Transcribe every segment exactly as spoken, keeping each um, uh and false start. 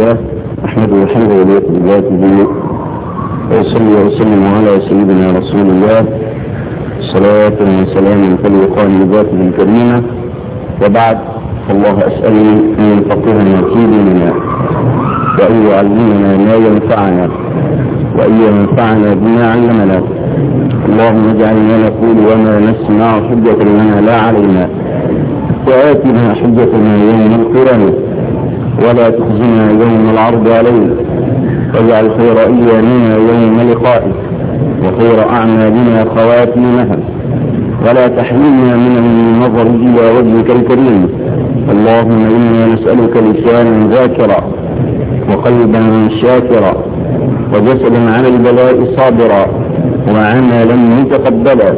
لله أحمده حمدا وليق بذاته وصلي وسلم على سيدنا رسول الله صلاة وسلام تليقان بذاته الكريمة. وبعد، فالله أسأل أن يفقهنا في ديننا وأن يعلمنا ما ينفعنا وأن ينفعنا بما علمنا. اللهم اجعلنا نقول وما نسمع حجة لنا لا علينا، وآتنا حجتنا يوم القيامة ولا تخزنا يوم العرض علينا، واجعل خير أيامنا يوم لقائك وخير أعمالنا خواتيمها، ولا تحرمنا من النظر إلى وجهك الكريم. اللهم إنا نسألك لسانا ذاكرا وقلبا شاكرا وجسدا على البلاء صابرا وعملا متقبلا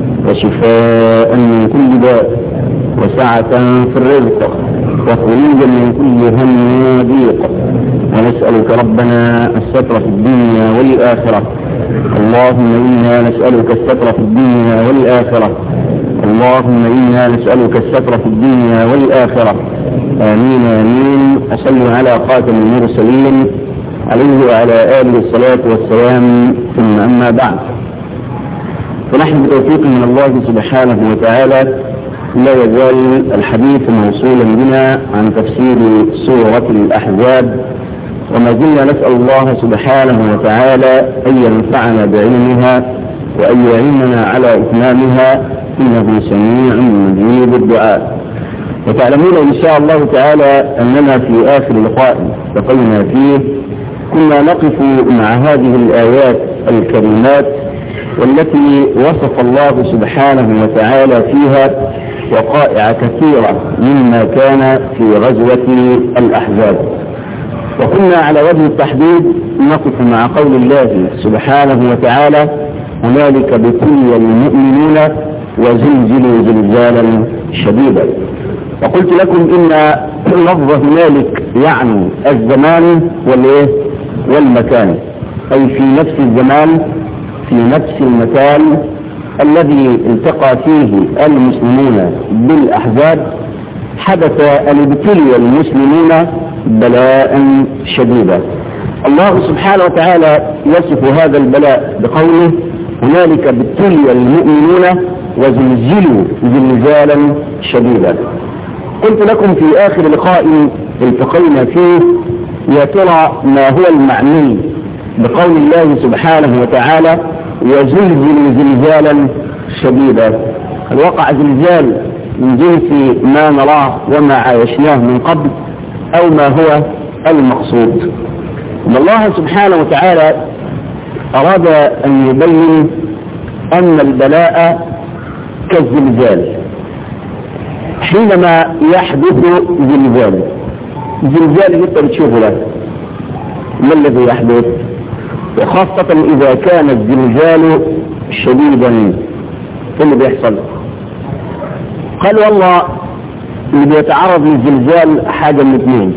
وشفاء من كل داء وسعة في الرزق وخروجا من كل هم وضيق. ونسألك ربنا الستر في الدنيا والآخرة. اللهم إنا نسألك الستر في الدنيا والآخرة. اللهم إنا نسألك الستر في الدنيا والآخرة. آمين آمين. أصلي على خاتم المرسلين عليه وعلى آله الصلاة والسلام، ثم أما بعد، فنحن بتوفيق من الله سبحانه وتعالى لا يزال الحديث موصولا بنا عن تفسير سورة الأحزاب، وما زلنا نسأل الله سبحانه وتعالى أن ينفعنا بعلمها وأن يعيننا على إتمامها، إنه سميع مجيب الدعاء. وتعلمون إن شاء الله تعالى أننا في آخر لقاء التقينا فيه كنا نقف مع هذه الآيات الكريمات والتي وصف الله سبحانه وتعالى فيها وقائع كثيرة مما كان في غزوة الأحزاب. وكنا على وجه التحديد نقف مع قول الله سبحانه وتعالى: هنالك ابتلي المؤمنون وزلزلوا زلزالا شديدا. وقلت لكم إن لفظ هنالك يعني الزمان والإيه والمكان، أي في نفس الزمان في نفس المكان الذي التقى فيه المسلمون بالأحزاب حدث أن ابتلي المسلمون بلاء شديدا. الله سبحانه وتعالى يصف هذا البلاء بقوله: هنالك ابتلي المؤمنون وزلزلوا زلزالا شديدا. قلت لكم في آخر لقاء التقينا فيه يا ترى ما هو المعني بقول الله سبحانه وتعالى: وزلزلوا زلزالا شديدا. هل وقع زلزال من جنس ما نراه وما عايشناه من قبل، أو ما هو المقصود؟ إن الله سبحانه وتعالى أراد أن يبين أن البلاء كالزلزال. حينما يحدث زلزال زلزال انت بتشوفه له، ما الذي يحدث؟ وخاصة إذا كان الزلزال شديدا، ايه اللي بيحصل؟ قال والله اللي بيتعرض للزلزال حاجة من اثنين: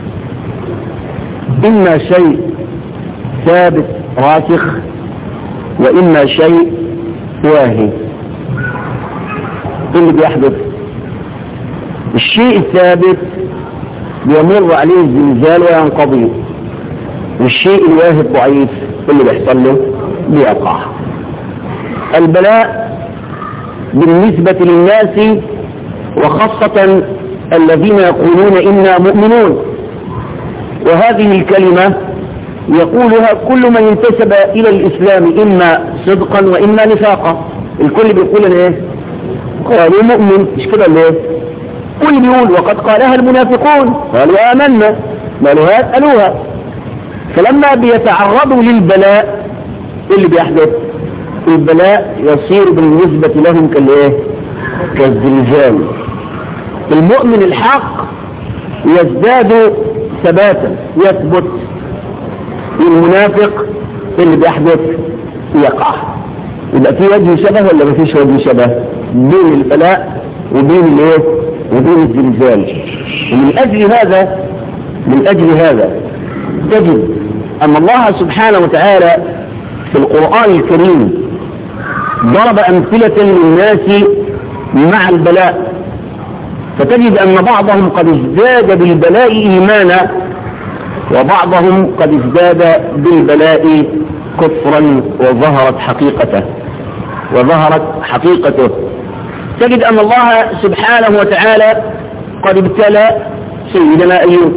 إما شيء ثابت راسخ، وإما شيء واهي. ايه اللي بيحدث؟ الشيء الثابت بيمر عليه الزلزال وينقضي، والشيء الواهي الضعيف اللي بيحصل له بيقع. البلاء بالنسبة للناس وخاصة الذين يقولون إنا مؤمنون، وهذه الكلمة يقولها كل من انتسب إلى الإسلام إما صدقا وإما نفاقا. الكل بيقول ايه؟ قالوا مؤمن، مش كده ليه؟ كل بيقول وقد قالها المنافقون قالوا آمنا، قالوها قالوها. فلما بيتعرضوا للبلاء اللي بيحدث، البلاء يصير بالنسبة لهم كالايه؟ كالزلزال. المؤمن الحق يزداد ثباتا، يثبت. المنافق اللي بيحدث يقع. يبقى في وجه شبه ولا ما فيش وجه شبه بين البلاء وبين الايه وبين الزلزال؟ ومن اجل هذا من اجل هذا تجد ان الله سبحانه وتعالى في القرآن الكريم ضرب امثلة للناس مع البلاء، فتجد ان بعضهم قد ازداد بالبلاء ايمانا وبعضهم قد ازداد بالبلاء كفرا وظهرت حقيقته وظهرت حقيقته تجد أن الله سبحانه وتعالى قد ابتلى سيدنا أيوب.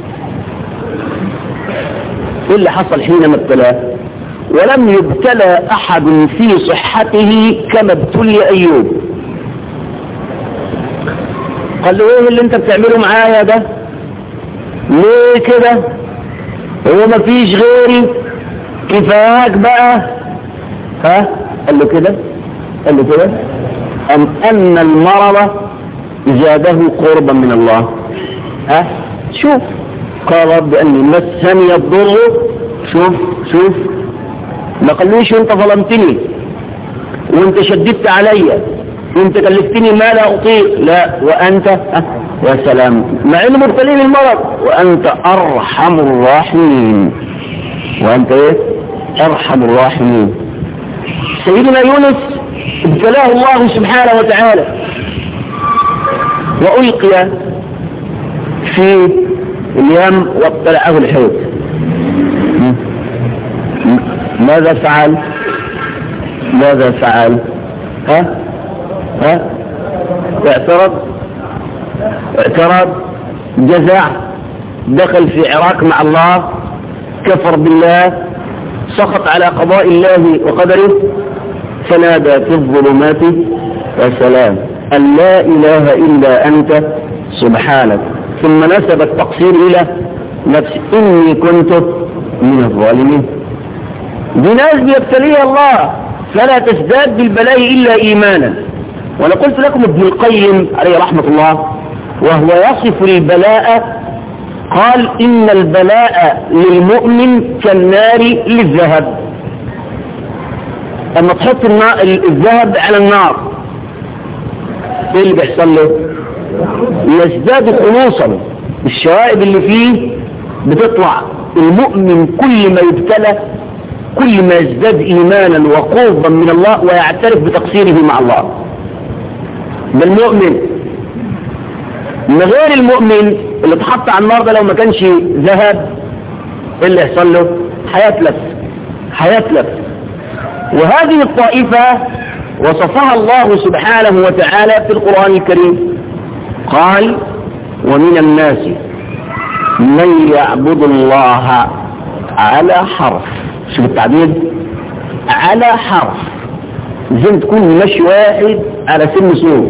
إيه اللي حصل حينما ابتلاه؟ ولم يبتلى أحد في صحته كما ابتلي أيوب. قال له ايه اللي انت بتعمله معايا ده؟ ليه كده؟ هو ما فيش غيري؟ كفاك بقى. ها؟ قال له كده قال له كده أم أن المرض زاده قربا من الله. ها؟ شوف قال رب أني مسني الضر. شوف شوف ما قالوش انت ظلمتني وانت شددت عليا وانت كلفتني ما لا اطيق، لا وانت أه يا سلام مع انه مبتلين المرض وانت ارحم الراحمين. وانت ايه؟ ارحم الراحمين. سيدنا يونس ابتلاه الله سبحانه وتعالى والقي في اليم وابتلعه الحوت. ماذا فعل؟ ماذا فعل؟ ها؟ ها؟ اعترض اعترض جزع، دخل في عراك مع الله، كفر بالله، سخط على قضاء الله وقدره، فنادى في الظلمات يا سلام أن لا إله إلا أنت سبحانك، ثم نسب التقصير إلى نفسه إني كنت من الظالمين. دي ناس بيبتليها الله فلا تزداد بالبلاء إلا إيمانا. وأنا قلت لكم ابن القيم عليه رحمة الله وهو يصف البلاء قال إن البلاء للمؤمن كالنار للذهب. أما تحط الذهب على النار ايه اللي بيحصل له؟ يزداد خلوصا، الشوائب اللي فيه بتطلع. المؤمن كل ما يبتلى كل ما يزداد إيمانا وقربا من الله ويعترف بتقصيره مع الله. ده المؤمن. من غير المؤمن اللي اتحط على النار ده لو ما كانش ذهب ايه اللي يحصل له؟ هيتلف هيتلف. وهذه الطائفة وصفها الله سبحانه وتعالى في القرآن الكريم قال ومن الناس من يعبد الله على حرف. شوف التعبير على حرف، زي تكون مشي واحد على سن سور،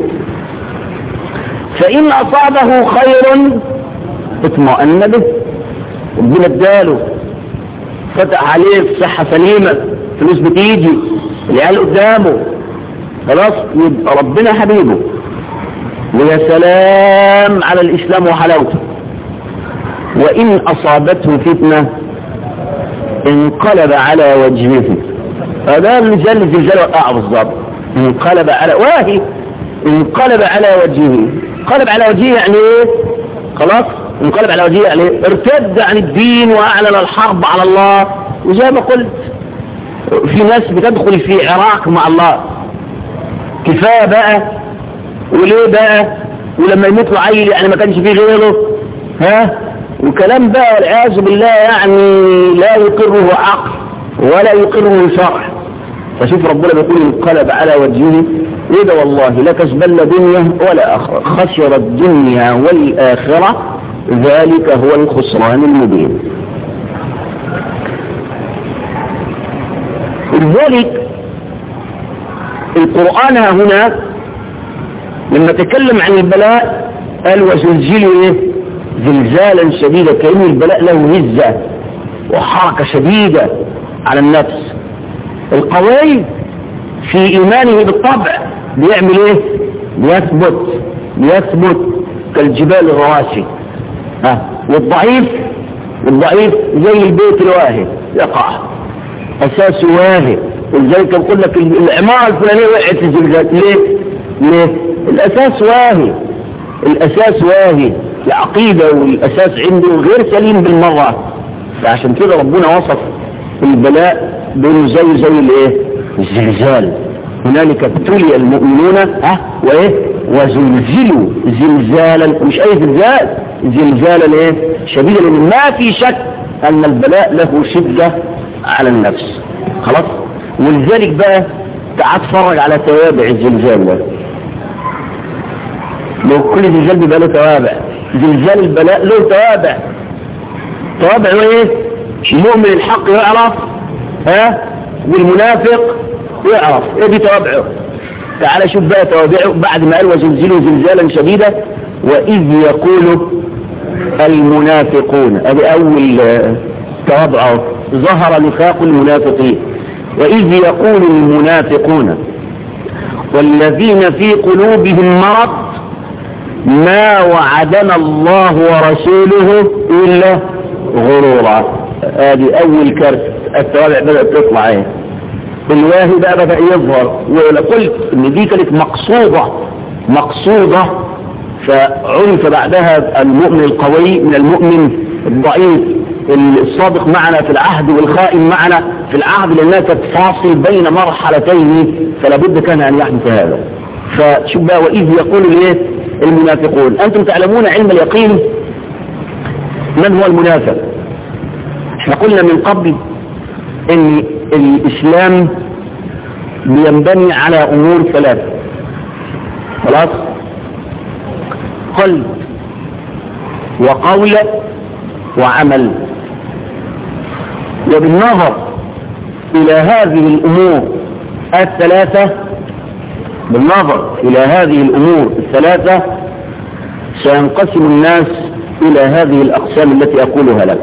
فإن أصابه خير اطمأن به، ربنا اداله فتح عليه في صحة سليمة، فلوس بتيجي، العيال قدامه، خلاص يبقى ربنا حبيبه. ويا سلام على الإسلام وحلاوته. وإن أصابته فتنة انقلب على وجهه. هذا الرجال الزلزال وقع بالضبط. انقلب على واهي انقلب على وجهه. انقلب على وجهه يعني ايه؟ خلاص انقلب على وجهه يعني ايه؟ ارتد عن الدين واعلن الحرب على الله. وزي ما قلت في ناس بتدخل في عراك مع الله. كفايه بقى وليه بقى ولما يموت له عيل يعني ما كانش فيه غيره. ها وكلام بقى والعياذ بالله يعني لا يقره عقل ولا يقره شرع. فشوف ربنا بيقول انقلب على وجهه. ايه ده والله لا كسبن دنيا ولا اخره، خسر الدنيا والاخره، ذلك هو الخسران المبين. لذلك القرآن هنا لما تكلم عن البلاء قال وزلزلوا ايه؟ زلزالا شديدا، كأن البلاء له هزة وحركة شديدة على النفس. القوي في إيمانه بالطبع بيعمل ايه؟ بيثبت بيثبت كالجبال الرواسي. ها والضعيف والضعيف زي البيت الواهي يقع أساسه واهي. ولذلك بقول لك العمارة الفلانية وقعت في الزلزال. ليه؟ ليه؟ الأساس واهي الأساس واهي العقيدة والأساس عنده غير سليم بالمرة. فعشان كده ربنا وصف البلاء بأنه زي زي الايه؟ الزلزال. هنالك ابتلي المؤمنون ها وايه؟ وزلزلوا زلزالا. مش اي زلزال زلزالا ايه شديدا، لأن ما في شك أن البلاء له شدة على النفس. خلاص. ولذلك بقى تعال اتفرج على توابع الزلزال ده. لو كل زلزال بيبقى له توابع، زلزال البلاء له توابع. توابع ايه؟ المؤمن الحق يعرف، ها، والمنافق يعرف. ايه دي توابعه؟ تعال شوف بقى توابعه بعد ما قال وزلزلوا زلزالا شديدا وإذ يقول المنافقون. ادي اول توابعه، ظهر نفاق المنافقين. وإذ يقول المنافقون والذين في قلوبهم مرض ما وعدنا الله ورسوله إلا غرورا. ادي اول كارثة، التوابع بدأت تطلع ايه. الواهي بقى بدأ يظهر. ولا قلت ان دي كانت مقصودة مقصودة فعرف بعدها المؤمن القوي من المؤمن الضعيف، الصادق معنا في العهد والخائن معنا في العهد، لأنها كانت فاصل بين مرحلتين فلا بد كان أن يحدث هذا. فشوف بقى وإذ يقول الايه المنافقون. أنتم تعلمون علم اليقين من هو المنافق. احنا قلنا من قبل ان الإسلام بينبني على أمور ثلاثة. خلاص. قلب وقول وعمل. وبالنظر إلى هذه الأمور الثلاثة بالنظر إلى هذه الأمور الثلاثة سينقسم الناس إلى هذه الأقسام التي أقولها لك.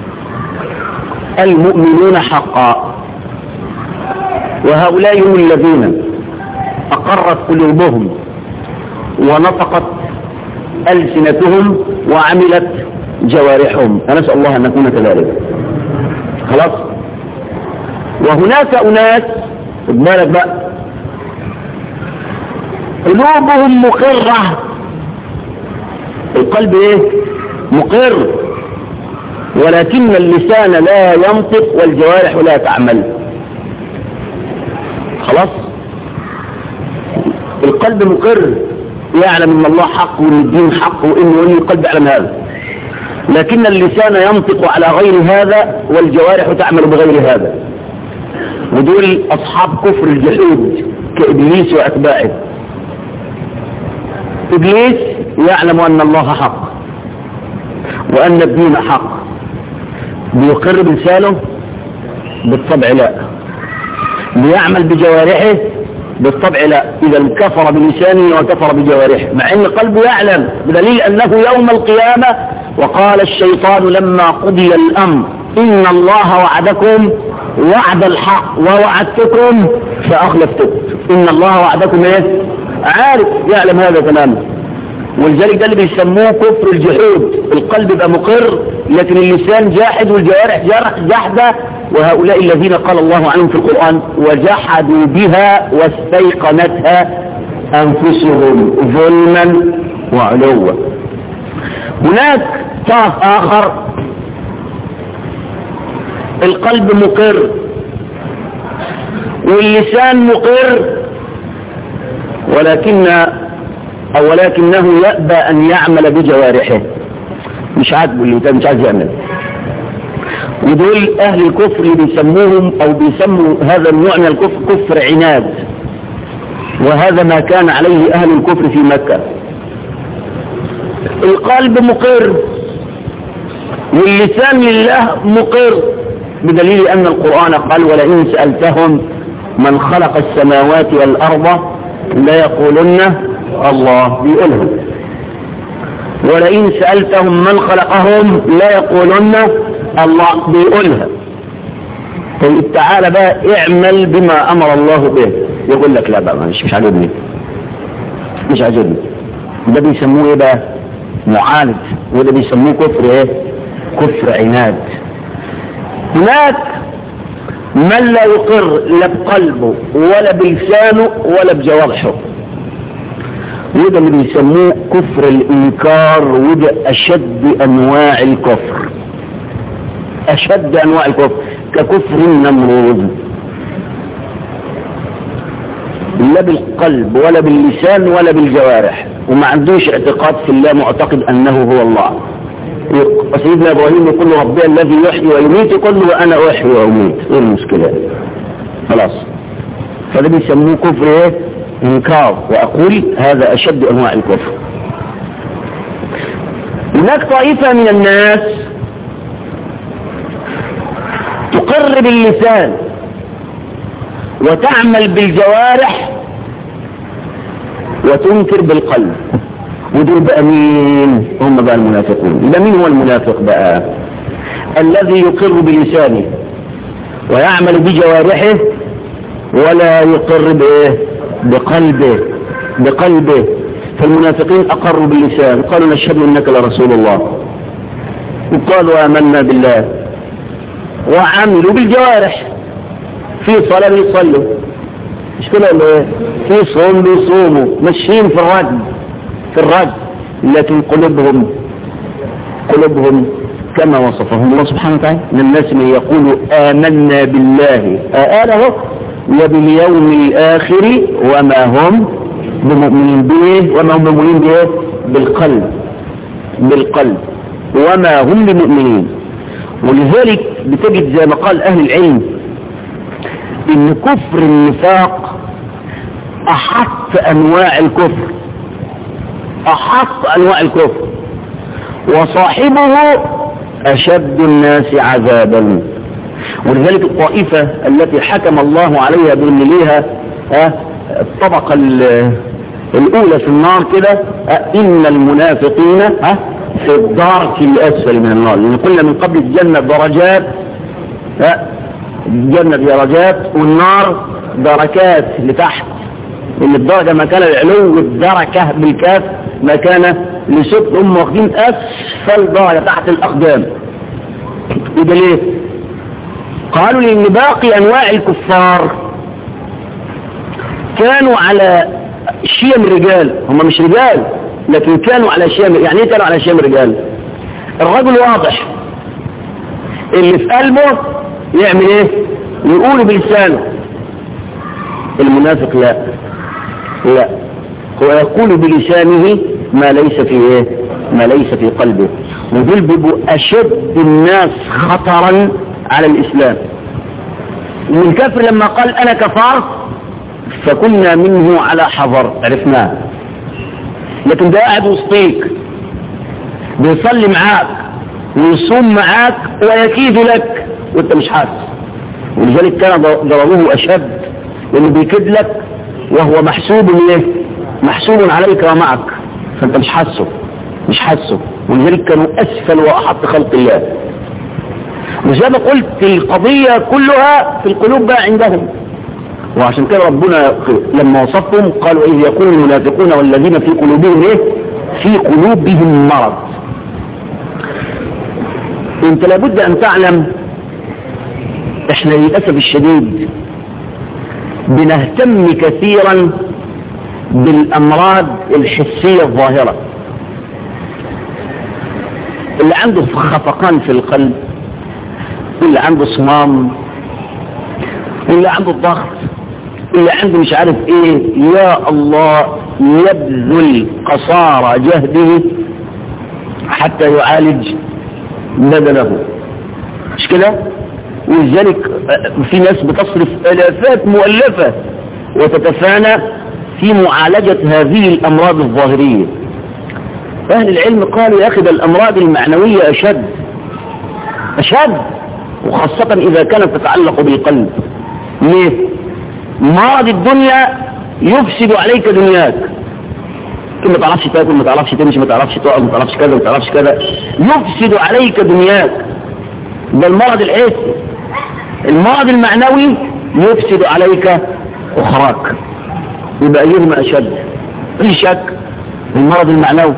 المؤمنون حقا، وهؤلاء هم الذين أقرت قلوبهم ونطقت ألسنتهم وعملت جوارحهم، ونسأل الله أن نكون كذلك. خلاص. وهناك أناس بالك بقى قلوبهم مقرة، القلب ايه مقر، ولكن اللسان لا ينطق والجوارح لا تعمل. خلاص. القلب مقر، يعلم ان الله حق وان الدين حق وانه وان القلب يعلم هذا، لكن اللسان ينطق على غير هذا والجوارح تعمل بغير هذا. ودول اصحاب كفر الجحود كابليس واتباعه. ابليس يعلم ان الله حق وان الدين حق، بيقر بلسانه بالطبع لا، بيعمل بجوارحه بالطبع لا. اذا كفر بلسانه وكفر بجوارحه، مع ان قلبه يعلم، بدليل انه يوم القيامة وقال الشيطان لما قضي الامر ان الله وعدكم وعد الحق ووعدتكم فاخلفتكم. ان الله وعدكم ايه؟ عارف، يعلم هذا تماما. ولذلك ده اللي بيسموه كفر الجحود. القلب يبقى مقر لكن اللسان جاحد والجوارح جاحدة. وهؤلاء الذين قال الله عنهم في القرآن وجحدوا بها واستيقنتها أنفسهم ظلما وعلوا. هناك طرف آخر القلب مقر واللسان مقر، ولكن أو ولكنه يأبى أن يعمل بجوارحه، مش عاجبه اللي مش عايز يعمل. ودول أهل الكفر اللي بيسموهم أو بيسموا هذا النوع من الكفر كفر عناد، وهذا ما كان عليه أهل الكفر في مكة. القلب مقر واللسان لله مقر، بدليل أن القرآن قال ولئن سألتهم من خلق السماوات والأرض لا يقولن الله، بيقولهم. ولئن سألتهم من خلقهم لا يقولن الله، بيقولها. طيب تعالى بقى اعمل بما أمر الله به، يقول لك لا بقى مش مش عاجبني مش عاجبني. ده بيسموه ايه بقى؟ معاند. وده بيسموه كفر ايه؟ كفر عناد. هناك من لا يقر لا بقلبه ولا بلسانه ولا بجوارحه، وده اللي بيسموه كفر الإنكار. وده أشد أنواع الكفر، أشد أنواع الكفر، ككفر النمرود. لا بالقلب ولا باللسان ولا بالجوارح، وما عندوش اعتقاد في الله، معتقد أنه هو الله. سيدنا إبراهيم يقول له ربي الذي يحيي ويميت، يقول له وأنا أحيي وأميت. إيه المشكلة؟ خلاص. فده بيسموه كفر إيه؟ إنكار. وأقول هذا أشد أنواع الكفر. هناك طائفة من الناس تقر باللسان وتعمل بالجوارح وتنكر بالقلب، ودول بقى مين؟ هم بقى المنافقون. يبقى مين هو المنافق بقى؟ الذي يقر بلسانه ويعمل بجوارحه ولا يقر بايه؟ بقلبه بقلبه فالمنافقين اقروا باللسان، قالوا نشهد انك لرسول الله، وقالوا امنا بالله، وعملوا بالجوارح، في صلاة بيصلوا، مش كده ولا ايه؟ في صوم بيصوموا، ماشيين في الرجل في الرجل لكن قلوبهم قلوبهم كما وصفهم الله سبحانه وتعالى. من الناس من يقول آمنا بالله آله وباليوم الآخر وما هم بمؤمنين به، وما هم بمؤمنين به بالقلب بالقلب وما هم بمؤمنين. ولذلك بتجد زي ما قال أهل العلم إن كفر النفاق أحط أنواع الكفر أحط أنواع الكفر وصاحبه أشد الناس عذابا. ولذلك الطائفة التي حكم الله عليها بأن ليها الطبقة الأولى في النار كده، إن المنافقين في الدرك الأسفل من النار، لأن قلنا من قبل الجنة درجات، الجنة درجات والنار دركات لتحت، إن الدرجة مكان العلو، الدركة بالكاف مكان لست هم واخدين أسفل درجة تحت الأقدام. يبقى ليه؟ قالوا لأن باقي أنواع الكفار كانوا على شيم رجال، هم مش رجال لكن كانوا على شيم. يعني ايه كانوا على شيم رجال؟ الرجل واضح، اللي في قلبه يعمل ايه؟ يقوله بلسانه. المنافق لا لا هو يقول بلسانه ما ليس في ايه؟ ما ليس في قلبه. ودول بيبقوا اشد الناس خطرا على الاسلام. من كفر لما قال انا كفرت فكنا منه على حذر، عرفناه. لكن ده قاعد وسطيك بيصلي معاك ويصوم معاك ويكيد لك وانت مش حاسس. ولذلك كان ضربه اشد، لانه بيكيد لك وهو محسوب ليه؟ محسوب عليك ومعك، فانت مش حاسه مش حاسه. ولذلك كانوا اسفل واحط خلق الله. وزي ما قلت القضية كلها في القلوب بقى عندهم. وعشان كده ربنا لما وصفهم قالوا إذ يقول المنافقون والذين في قلوبهم إيه؟ في قلوبهم مرض. انت لابد ان تعلم احنا للأسف الشديد بنهتم كثيرا بالأمراض الحسية الظاهرة. اللي عنده خفقان في القلب، اللي عنده صمام، اللي عنده الضغط، اللي عنده مش عارف ايه، يا الله يبذل قصارى جهده حتى يعالج بدنه، مش كده؟ ولذلك في ناس بتصرف الافات مؤلفة وتتفانى في معالجة هذه الامراض الظاهرية. اهل العلم قالوا يا اخي ده الامراض المعنوية اشد اشد، وخاصة اذا كانت تتعلق بالقلب. ليه؟ مرض الدنيا يفسد عليك دنياك، ما تعرفش تاكل، ما تعرفش تمشي، ما تعرفش تقعد، ما تعرفش كذا، ما تعرفش كذا، يفسد عليك دنياك. ده المرض الحسي. المرض المعنوي يفسد عليك اخراك. يبقى ايهما اشد؟ في شك المرض المعنوي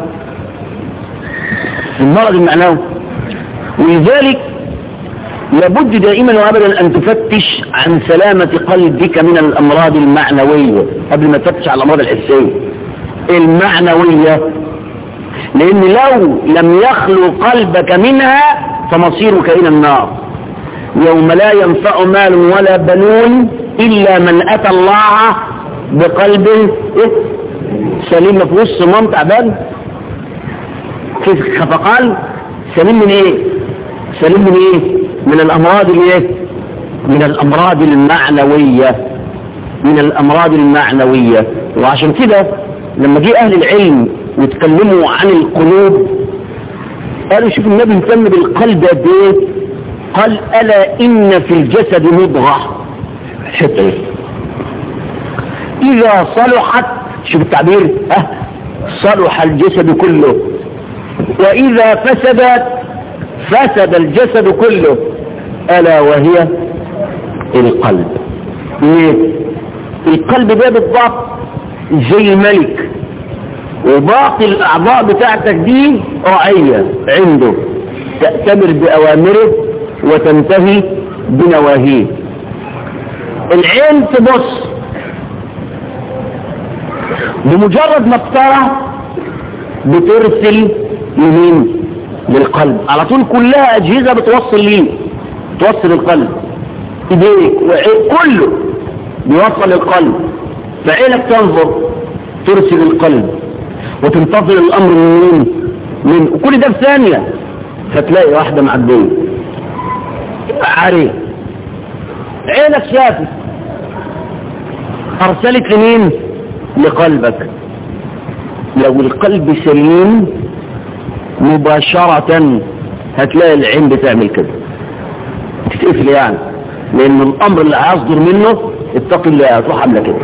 المرض المعنوي ولذلك لابد دائما وابدا ان تفتش عن سلامة قلبك من الامراض المعنوية قبل ما تفتش على الامراض الحسية المعنوية، لان لو لم يخلو قلبك منها فمصيرك الى النار يوم لا ينفع مال ولا بنون الا من اتى الله بقلب سليم ما فيهوش صمام تعبان في خفقان، سليم من ايه؟ سليم من ايه؟ من الامراض الايه؟ من الامراض المعنوية، من الامراض المعنوية. وعشان كده لما جه اهل العلم وتكلموا عن القلوب قالوا شوف النبي اهتم بالقلب قد ايه؟ قال الا ان في الجسد مضغة حتى اذا صلحت، شوف التعبير، اه صلح الجسد كله، واذا فسدت فسد الجسد كله، الا وهي القلب. ايه القلب ده بالضبط؟ زي الملك، وباقي الاعضاء بتاعتك دي رعية عنده تأتمر بأوامره وتنتهي بنواهيه. العين تبص، بمجرد ما بترى بترسل يمين للقلب على طول، كلها أجهزة بتوصل ليه، توصل القلب، ايديك وعين كله بيوصل القلب. فعينك تنظر ترسل القلب وتنتظر الأمر من مين؟ من وكل ده في ثانية فتلاقي واحدة معدية عارية، عينك شافت أرسلت لمين؟ لقلبك. لو القلب سليم مباشرة هتلاقي العين بتعمل كده تتقفل، يعني لأن الأمر اللي هيصدر منه اتقي الله هتروح عامله كده.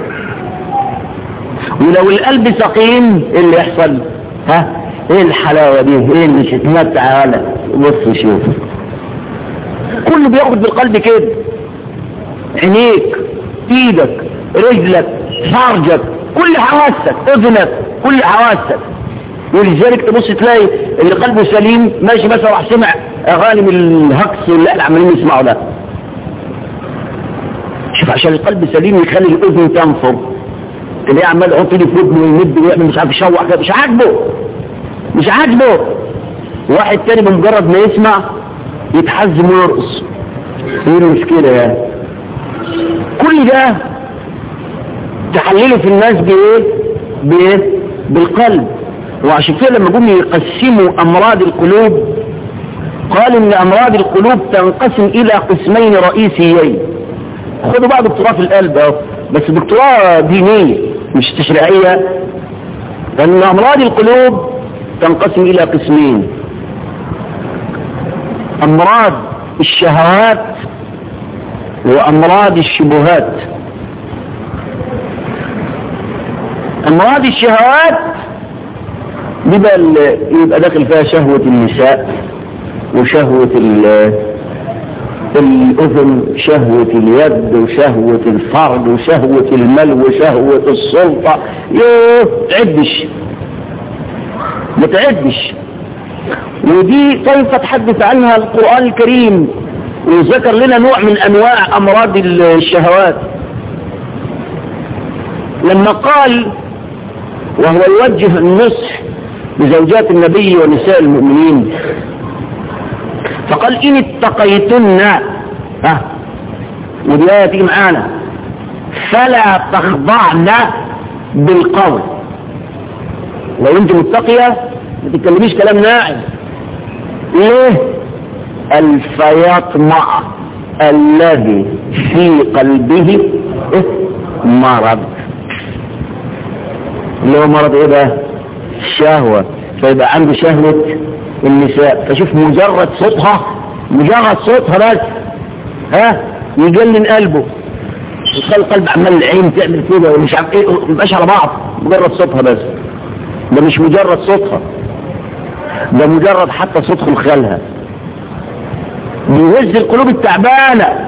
ولو القلب سقيم ايه اللي يحصل؟ ها ايه الحلاوة دي؟ ايه اللي تتمتع؟ على بص شوف كله بياخد بالقلب كده، عينيك، ايدك، رجلك، فرجك، كل حواسك، اذنك، كل حواسك. ولذلك تبص تلاقي اللي قلبه سليم ماشي مثلا راح سمع اغاني من الهكس اللي احنا عمالين نسمعه ده. شوف عشان القلب سليم يخلي الاذن تنفر، تلاقيه عمال يحط لي في ودنه ويمد ويعمل مش عارف يشوح كده، مش عاجبه مش عاجبه. واحد تاني بمجرد ما يسمع يتحزم ويرقص، ايه المشكله يعني؟ كل ده تحلله في الناس بايه؟ بايه؟ بالقلب. وعشان كده لما جم يقسموا امراض القلوب قالوا ان امراض القلوب تنقسم الى قسمين رئيسيين. خدوا بقى دكتوراه في القلب اهو، بس دكتوراه دينيه مش تشريعيه. لان امراض القلوب تنقسم الى قسمين: امراض الشهوات وامراض الشبهات. امراض الشهوات بيبقى يبقى داخل فيها شهوة النساء وشهوة الأذن، شهوة اليد وشهوة الفرد وشهوة المال وشهوة السلطة. يوه تعدش ما تعدش. ودي كيف تحدث عنها القرآن الكريم وذكر لنا نوع من أنواع أمراض الشهوات لما قال وهو يوجه النصح لزوجات النبي ونساء المؤمنين، فقال إن اتقيتن، ها ودي آية تيجي معانا، فلا تخضعن بالقول. لو انت متقية ما تتكلميش كلام ناعم. ليه؟ الفيطمع الذي في قلبه مرض. اللي هو مرض ايه بقى؟ الشهوة. فيبقى عنده شهوة النساء، فشوف مجرد صوتها مجرد صوتها بس ها يجنن قلبه، يخلي القلب عمال العين تعمل كده ومش عارف ايه، مبقاش على بعض. مجرد صوتها بس، ده مش مجرد صوتها، ده مجرد حتى صوت خلخالها بيهز القلوب التعبانة.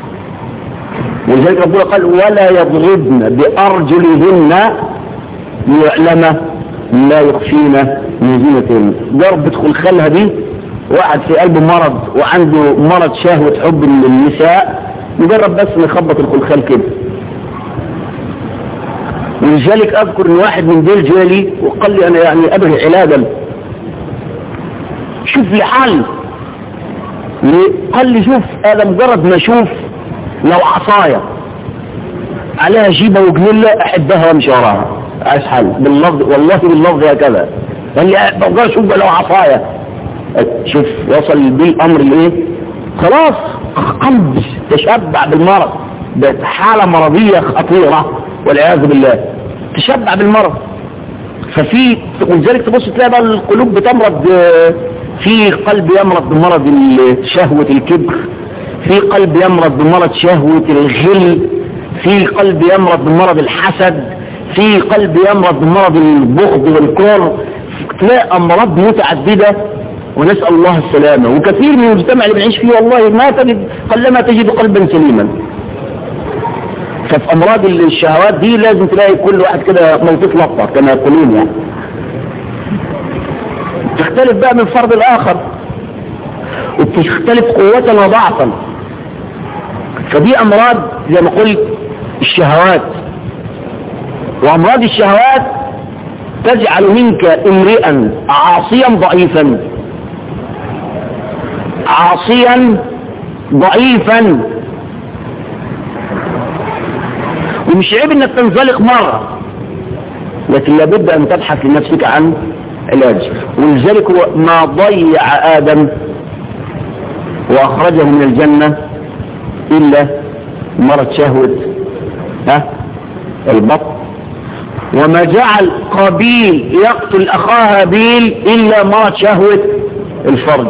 ولذلك ربنا قال ولا يضربن بأرجلهن ليعلم لا يخفين من زينتهن. ضربة خلخالها دي واحد في قلبه مرض وعنده مرض شهوة حب النساء، مجرد بس نخبط الخلخال كده. ولذلك اذكر ان واحد من دول جالي وقال لي انا يعني ابغي علاجا، شوف لي حل. قال لي شوف انا مجرد ما اشوف لو عصاية عليها جيبة وجنلة احبها وامشي وراها عايز حل باللفظ، والله باللفظ هكذا. قال لي بقى شوف بقى لو عصايا، شوف وصل بيه الامر لايه؟ خلاص قلب تشبع بالمرض، ده حاله مرضيه خطيره والعياذ بالله، تشبع بالمرض. ففي ولذلك تبص تلاقي بقى القلوب بتمرض، في قلب يمرض بمرض شهوه الكبر، في قلب يمرض بمرض شهوه الغل، في قلب يمرض بمرض الحسد، في قلب يمرض بمرض البغض والكره. تلاقي امراض متعدده ونسال الله السلامه. وكثير من المجتمع اللي بنعيش فيه والله ما تجد، قلما تجد قلبا سليما. ففي امراض الشهوات دي لازم تلاقي كل واحد كده موتوف لقطه كما يقولون يعني. تختلف بقى من فرد الاخر، وبتختلف قوة وضعفا. فدي امراض زي ما قلت الشهوات، وامراض الشهوات تجعل منك امرئا عاصيا ضعيفا، عاصيا ضعيفا. ومش عيب انك تنزلق مرة، لكن لابد ان تبحث لنفسك عن علاج. ولذلك هو ما ضيع آدم وأخرجه من الجنة إلا مرض شهوة ها البطن، وما جعل قابيل يقتل أخاه هابيل إلا مرض شهوة الفرج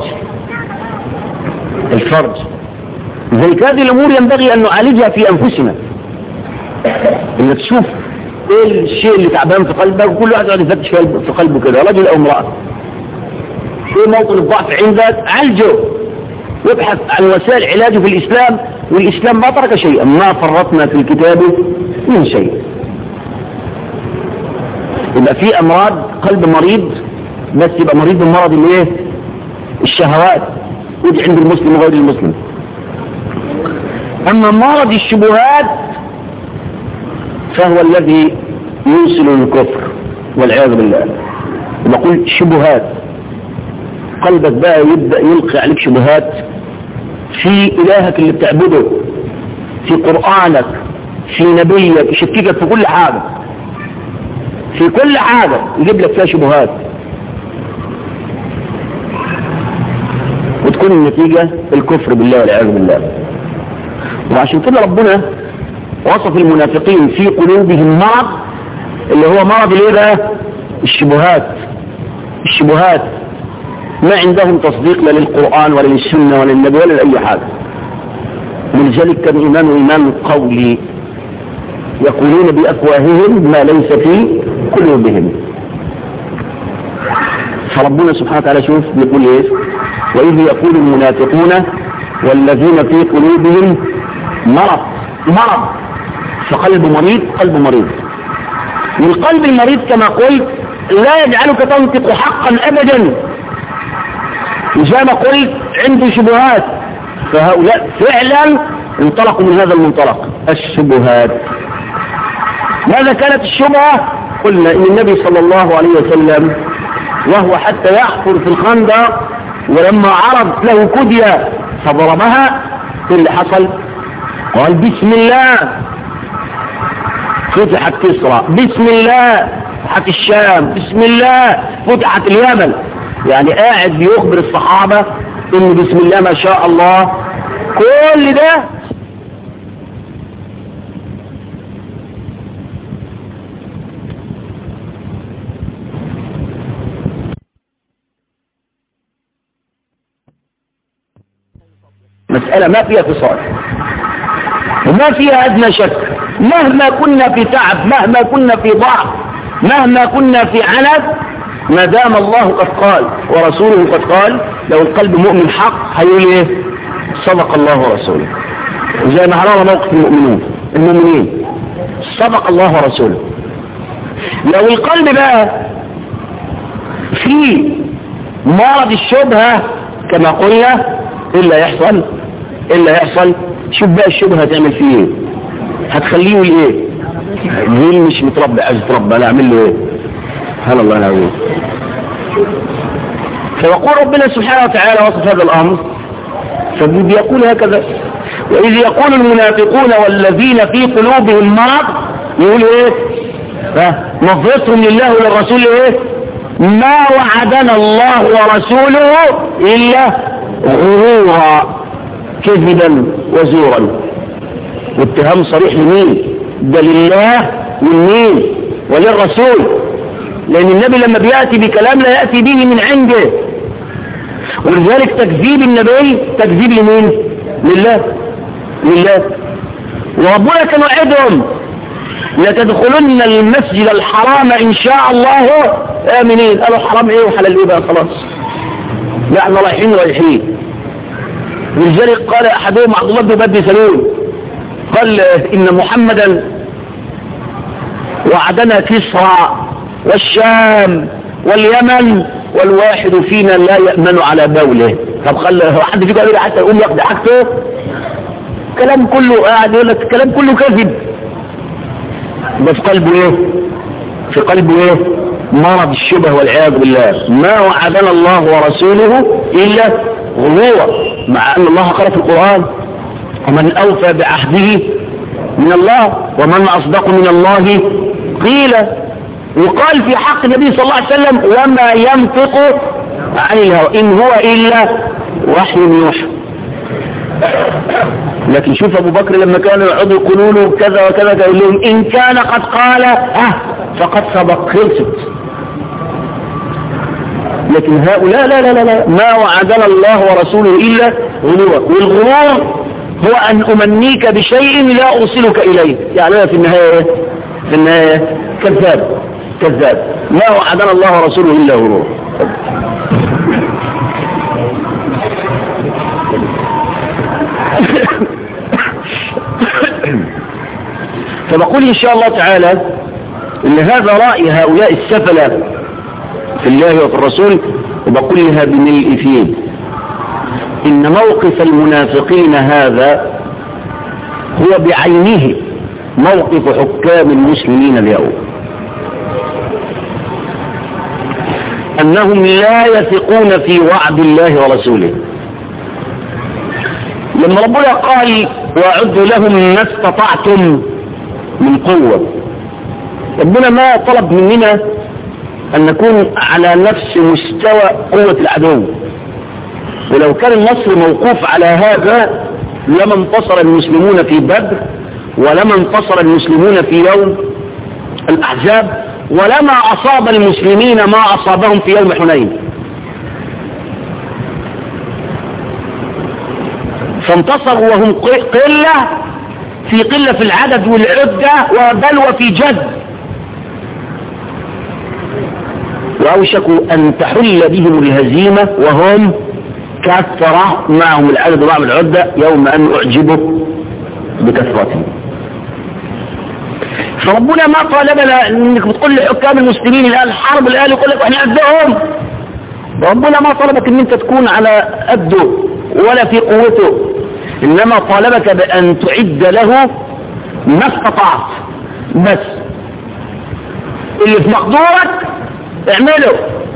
الفرج لذلك هذه الأمور ينبغي أن نعالجها في أنفسنا، إنك تشوف ايه الشيء اللي تعبان في قلبك، وكل واحد يقعد يفتش في قلبه كده، رجل او امرأة، ايه موطن الضعف عندك عالجه، وابحث عن وسائل علاجه في الاسلام. والاسلام ما ترك شيئا، ما فرطنا في الكتاب من شيء. يبقى في امراض قلب مريض، بس يبقى مريض بمرض الايه؟ الشهوات، ودي عند المسلم وغير المسلم. اما مرض الشبهات فهو الذي يوصل للكفر والعياذ بالله. بقول شبهات، قلبك بقى يبدأ يلقي عليك شبهات في إلهك اللي بتعبده، في قرآنك، في نبيك، يشككك في كل حاجة، في كل حاجة يجيب لك فيها شبهات، وتكون النتيجة الكفر بالله والعياذ بالله. وعشان كده ربنا وصف المنافقين في قلوبهم مرض، اللي هو مرض الايه بقى؟ الشبهات. الشبهات ما عندهم تصديق لا للقرآن ولا للسنة ولا للنبي ولا لأي حاجة. ولذلك كان إيمان إيمان قولي، يقولون بأفواههم ما ليس في قلوبهم. فربنا سبحانه وتعالى شوف بيقول ايه؟ وإذ يقول المنافقون والذين في قلوبهم مرض، مرض. فقلب مريض، قلب مريض. والقلب المريض كما قلت لا يجعلك تنطق حقا أبدا، زي ما قلت عنده شبهات. فهؤلاء فعلا انطلقوا من هذا المنطلق، الشبهات. ماذا كانت الشبهة؟ قلنا إن النبي صلى الله عليه وسلم وهو حتى يحفر في الخندق، ولما عرض له كدية فضربها، اللي حصل؟ قال بسم الله، فتحت كسرى، بسم الله فتحت الشام، بسم الله فتحت اليمن. يعني قاعد بيخبر الصحابة ان بسم الله ما شاء الله كل ده مسألة ما فيها فصال وما فيها أدنى شك. مهما كنا في تعب، مهما كنا في ضعف، مهما كنا في عنف، ما دام الله قد قال ورسوله قد قال، لو القلب مؤمن حق هيقول ايه؟ صدق الله ورسوله. زي ما هنرى موقف المؤمنين المؤمنين صدق الله ورسوله. لو القلب بقى في مرض الشبهة كما قلنا، إلا يحصل إلا يحصل شوف بقى الشبهة هتعمل فيه ايه؟ هتخليه ايه؟ جيل مش متربى، عايز يتربى، انا اعمل له ايه؟ سبحان الله العظيم. فيقول ربنا سبحانه وتعالى وصف هذا الامر، فبيقول هكذا: واذ يقول المنافقون والذين في قلوبهم مرض، يقول ايه؟ ها نظرتهم لله وللرسول ايه؟ ما وعدنا الله ورسوله الا غرورا كذبا وزورا. واتهام صريح لمين؟ ده لله والمين وللرسول، لان النبي لما بيأتي بكلام لا يأتي به من عنده، ولذلك تكذيب النبي تكذيب لمين؟ لله لله. وربنا كان وعدهم لتدخلن المسجد الحرام ان شاء الله امنين. قالوا حرام ايه وحلال ايه بقى؟ خلاص لا احنا رايحين رايحين. ولذلك قال احدهم عبد الله بن ابي سلول قال ان محمدا وعدنا كسرى والشام واليمن والواحد فينا لا يأمن على بوله. طب خلى حد فيكم قال حتى يقوم ياخد حاجته؟ كلام كله قاعد يقول لك كلام كله كذب. ده في قلبه ايه؟ في قلبه ايه؟ مرض الشبه والعياذ بالله. ما وعدنا الله ورسوله الا غرورا، مع ان الله قال في القرآن ومن اوفى بعهده من الله ومن اصدق من الله قيلا. وقال في حق النبي صلى الله عليه وسلم وما ينطق عن الهوى ان هو الا وحي يوحى. لكن شوف ابو بكر لما كانوا يقعدوا يقولوا له كذا وكذا يقول لهم ان كان قد قال اه فقد سبق خلصت. لكن هؤلاء لا لا لا لا ما وعدنا الله ورسوله الا غرورا. والغرور هو ان امنيك بشيء لا ارسلك اليه، يعني في النهايه في النهايه كذاب كذاب. ما وعدنا الله ورسوله الا غرورا. فبقول إن شاء الله تعالى إن هذا رأي هؤلاء السفلة في الله وفي الرسول، وبقولها بملء فيه إن موقف المنافقين هذا هو بعينه موقف حكام المسلمين اليوم، أنهم لا يثقون في وعد الله ورسوله. لما ربنا قال وأعدوا لهم ما استطعتم من قوة، ربنا ما طلب مننا أن نكون على نفس مستوى قوة العدو، ولو كان النصر موقوف على هذا لما انتصر المسلمون في بدر، ولما انتصر المسلمون في يوم الأحزاب، ولما أصاب المسلمين ما أصابهم في يوم حنين. فانتصروا وهم قلة في قلة في العدد والعدة، وبل وفي جد، وأوشكوا أن تحل بهم الهزيمة وهم كثرة معهم العدد ومعهم العدة يوم أن أعجبوا بكثرتهم. فربنا ما طالبنا انك بتقول لحكام المسلمين الآن الحرب الآن يقول لك احنا قدهم. ربنا ما طلبك ان انت تكون على قده ولا في قوته، انما طالبك بان تعد له ما استطعت، بس اللي في مقدورك اعمله.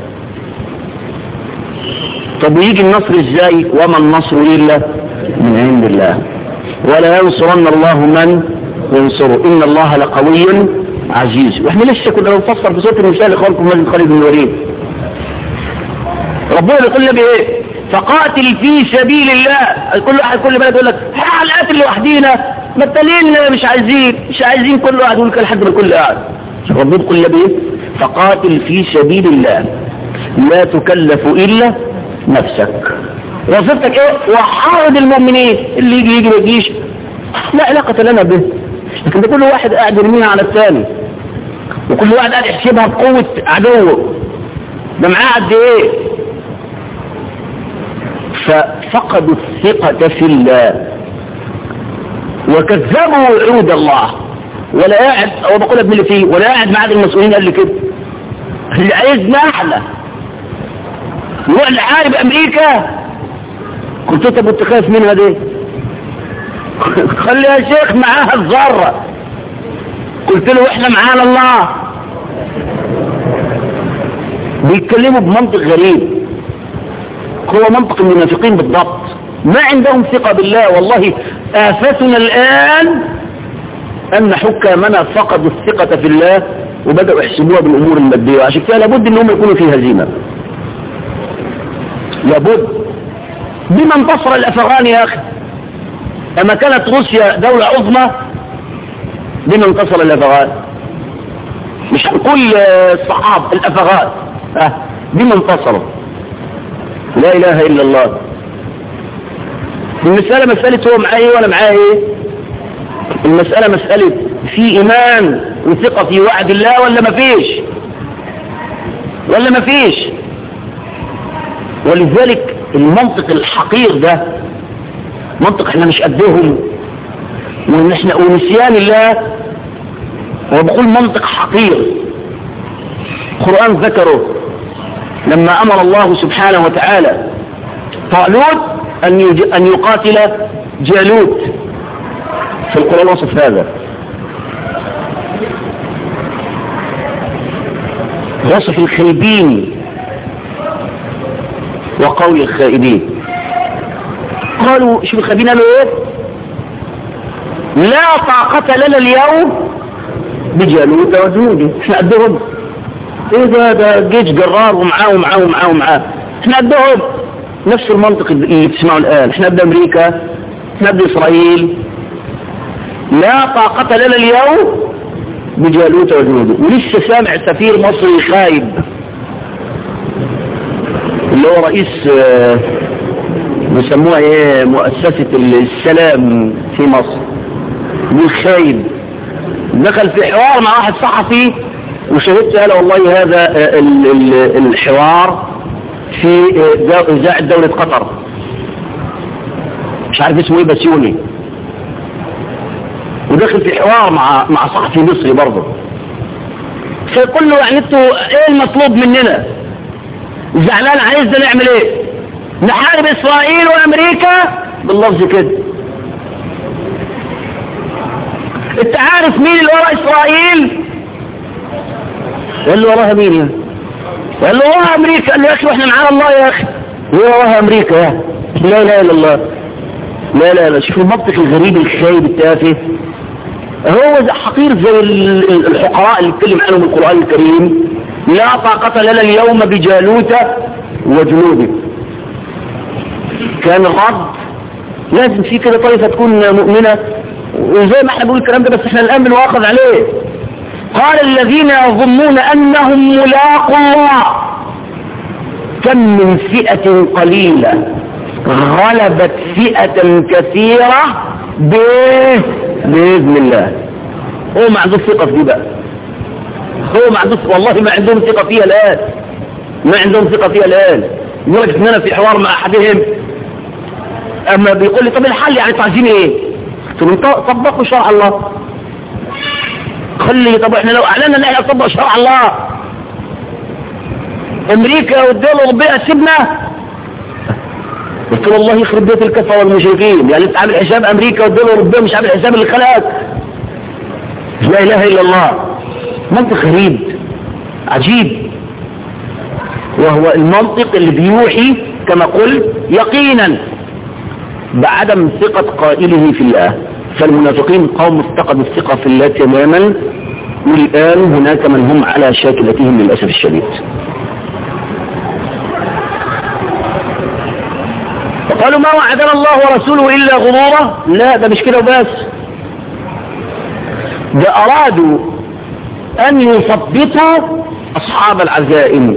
طب ويجي النصر ازاي؟ وما النصر الا من عند الله، ولا ينصرن الله من ينصره ان الله لقوي عزيز. واحنا لسه كنا بنفسر في سوره النساء لاخوانكم مجد خالد بن الوليد، ربنا بيقول لنا بايه؟ فقاتل في سبيل الله. كل واحد كل بلد يقول لك احنا هنقاتل لوحدينا، ما التانيين مش عايزين مش عايزين كل واحد يقول كده لحد ما الكل قاعد. ربنا بيقول لنا بايه؟ فقاتل في سبيل الله لا تكلف الا نفسك. وظيفتك ايه؟ وحارب المؤمنين، اللي يجي يجي ما يجيش لا علاقة لنا به. لكن ده كل واحد قاعد يرميها على الثاني، وكل واحد قاعد يحسبها بقوة عدوه، ده معاه قد ايه. ففقدوا الثقة في الله وكذبوا وعود الله. ولا قاعد او بقول لك اللي فيه ولا قاعد مع المسؤولين قال لي كده اللي عايزنا احنا نروح نحارب امريكا. قلت له طب انت خايف منها دي؟ خلي يا شيخ معاها الذره. قلت له احنا معانا الله. بيتكلموا بمنطق غريب، هو منطق المنافقين بالضبط، ما عندهم ثقة بالله. والله آفتنا الآن أن حكامنا فقدوا الثقة في الله وبدأوا يحسبوها بالأمور المادية، وعشان كده لابد أنهم يكونوا في هزيمة. لابد. بما انتصر الأفغان يا أخي؟ أما كانت روسيا دولة عظمى بما انتصر الأفغان؟ مش هنقول الصحاب، الأفغان أه بما انتصروا. لا إله إلا الله. المسألة مسألة هو معاه ايه ولا معاه ايه؟ المسألة مسألة في إيمان وثقة في وعد الله ولا ما فيش؟ ولا ما فيش؟ ولذلك المنطق الحقير ده منطق احنا مش قدهم، ونحن ونسيان الله، وبقول منطق حقير. القرآن ذكره لما أمر الله سبحانه وتعالى طالوت أن يقاتل جالوت، في القرآن وصف هذا، وصف الخائبين وقول الخائبين. قالوا شوف الخائبين قالوا ايه؟ لا طاقة لنا اليوم بجالوت وجنوده. احنا قدهم ايه؟ ده ده جيش جرار ومعاه ومعاه ومعاه ومعاه. احنا قدهم. نفس المنطق اللي بتسمعه الآن. احنا قد امريكا، احنا قد اسرائيل. لا طاقة لنا اليوم بجالوت وجنوده. ولسه سامع سفير مصري خايب اللي هو رئيس بيسموها ايه، مؤسسة السلام في مصر، بالخايب، دخل في حوار مع واحد صحفي وشهدت قال والله هذا الحوار في إذاعة دولة قطر، مش عارف اسمه ايه بسيوني، ودخل في حوار مع مع صحفي مصري برضه. فيقول له يعني انتوا ايه المطلوب مننا؟ زعلان عايزنا نعمل ايه؟ نحارب اسرائيل وامريكا باللفظ كده. انت عارف مين اللي ورا اسرائيل؟ قال له وراها مين يعني؟ قال له وراها امريكا. قال له يا اخي واحنا معانا الله يا اخي. هو وراها امريكا يا لا لا الا الله. لا لا لا. شوف المنطق الغريب الخايب التافه. هو زي حقير زي الحقراء اللي اتكلم عنهم القرآن الكريم. لا طاقة لنا اليوم بجالوت وجنوده. كان الرد لازم في كده طائفة تكون مؤمنة، وزي ما احنا بنقول الكلام ده بس احنا الآن بنواخذ عليه. قال الذين يظنون أنهم ملاقوا الله كم من فئة قليلة غلبت فئة كثيرة بإذن الله. هو ما عنده ثقة في دي بقى. هو ما عنده، والله ما عندهم ثقة فيها الآن. ما عندهم ثقة فيها الآن. لدرجة ان انا في حوار مع احدهم اما بيقول لي طب الحل يعني عايزين ايه؟ قلت له طبقوا شرع الله. خلي طب احنا لو اعلنا ان احنا نطبق شرع الله امريكا والدول الاوروبيه سيبنا. قلت له والله يخرب بيت الكفره والمشركين، يعني انت عامل حساب امريكا والدول الاوروبيه مش عامل حساب اللي خلقك. لا اله الا الله. منطق غريب عجيب، وهو المنطق اللي بيوحي كما قلت يقينا بعدم ثقة قائله في الله. فالمنافقين قوم افتقدوا الثقة في الله تماما، والآن هناك من هم على شاكلتهم للأسف الشديد. فقالوا ما وعدنا الله ورسوله إلا غرورا. لا ده مش كده وبس، ده أرادوا أن يثبتوا أصحاب العزائم.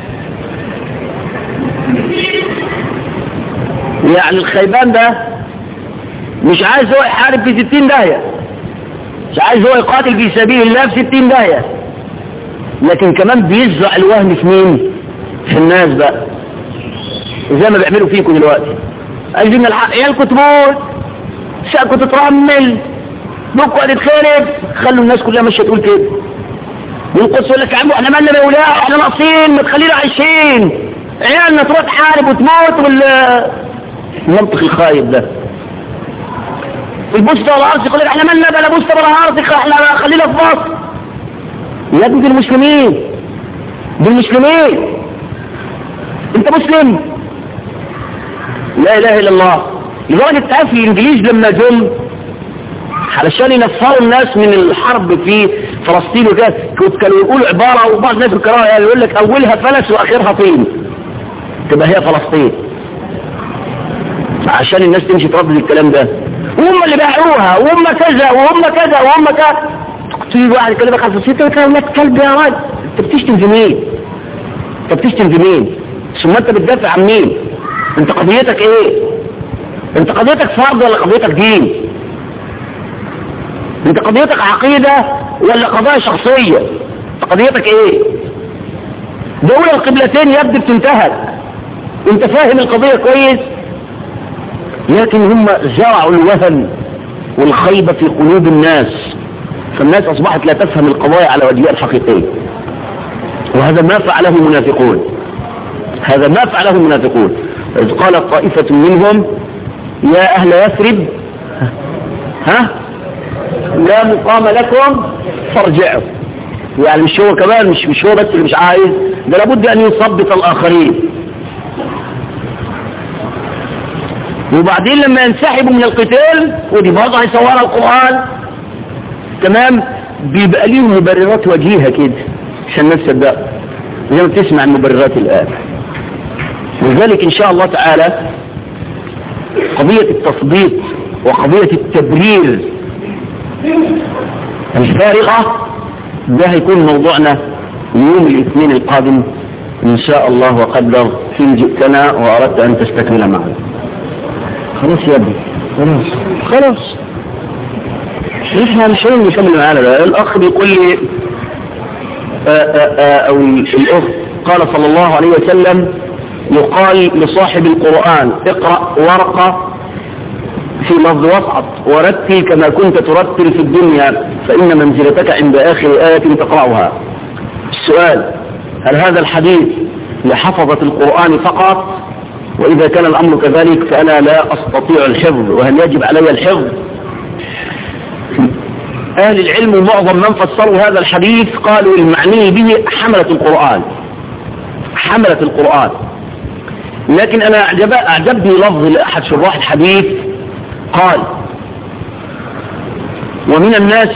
يعني الخيبان ده مش عايز هو يحارب في ستين داهية، مش عايز هو يقاتل في سبيل الله في ستين داهية، لكن كمان بيزرع الوهم في مين؟ في الناس بقى، زي ما بيعملوا فيكم دلوقتي. عايزين الحق، عيالكم تموت، شقكم تترمل، بكم هتتخرب. خلوا الناس كلها ماشيه تقول كده. والقدس يقول لك يا عم احنا مالنا بأولاد، احنا ناقصين، ما تخلينا عايشين، عيالنا تروح تحارب وتموت. ولا المنطق الخايب ده. البوسطة والعرس يقول لك احنا مالنا بلا بوسطة ولا عرس، احنا خلينا في مصر. يا ابني دي المسلمين، دي المسلمين، انت مسلم. لا اله الا الله. لدرجة تعرف الانجليز لما جم علشان ينفروا الناس من الحرب في فلسطين وكده. كانوا يقولوا عبارة وبعض الناس بيكرهوها، يعني يقول لك اولها فلس واخرها طين، تبقى هي فلسطين، عشان الناس تمشي تردد الكلام ده. وهم اللي باعوها وهم كذا وهم كذا وهم كذا. تيجي واحد يكلمك على الفلسطين كلمة كلب يا راجل، انت بتشتم في مين؟ انت بتشتم في مين؟ ثم انت بتدافع عن مين؟ انت قضيتك ايه؟ انت قضيتك فرض ولا قضيتك دين؟ انت قضيتك عقيدة ولا قضايا شخصية؟ انت قضيتك ايه؟ دول القبلتين يبدو بتنتهك، انت فاهم القضية كويس، لكن هم زرعوا الوهن والخيبة في قلوب الناس، فالناس اصبحت لا تفهم القضايا على وجهها الحقيقي. وهذا ما فعله المنافقون، هذا ما فعله المنافقون. إذ قالت طائفة منهم يا أهل يثرب ها لا مقام لكم فارجعوا. يعني مش هو كمان مش مش هو بس اللي مش عايز، ده لابد أن يثبط الآخرين. وبعدين لما ينسحبوا من القتال، ودي برضه هيصورها القرآن تمام، بيبقى ليهم مبررات وجيهة كده عشان الناس تصدق، زي ما بتسمع المبررات الآن. لذلك إن شاء الله تعالى قضية التثبيط وقضية التبرير الفارغة ده هيكون موضوعنا يوم الاثنين القادم إن شاء الله وقدر، حين جئتنا وأردت أن تستكمل معنا. خلاص يا ابني خلاص خلاص احنا مش هنقدر نكمل معانا ده. الأخ بيقول لي آآ آآ أو الأخت قال صلى الله عليه وسلم يقال لصاحب القرآن اقرأ ورقة في لفظ وصعد ورتل كما كنت ترتل في الدنيا فإن منزلتك عند آخر آية تقرأها. السؤال: هل هذا الحديث لحفظة القرآن فقط؟ وإذا كان الأمر كذلك فأنا لا أستطيع الحفظ، وهل يجب علي الحفظ؟ أهل العلم ومعظم من فسروا هذا الحديث قالوا المعني به حملة القرآن، حملة القرآن. لكن أنا أعجب أعجبني لفظ لأحد شراح الحديث قال: ومن الناس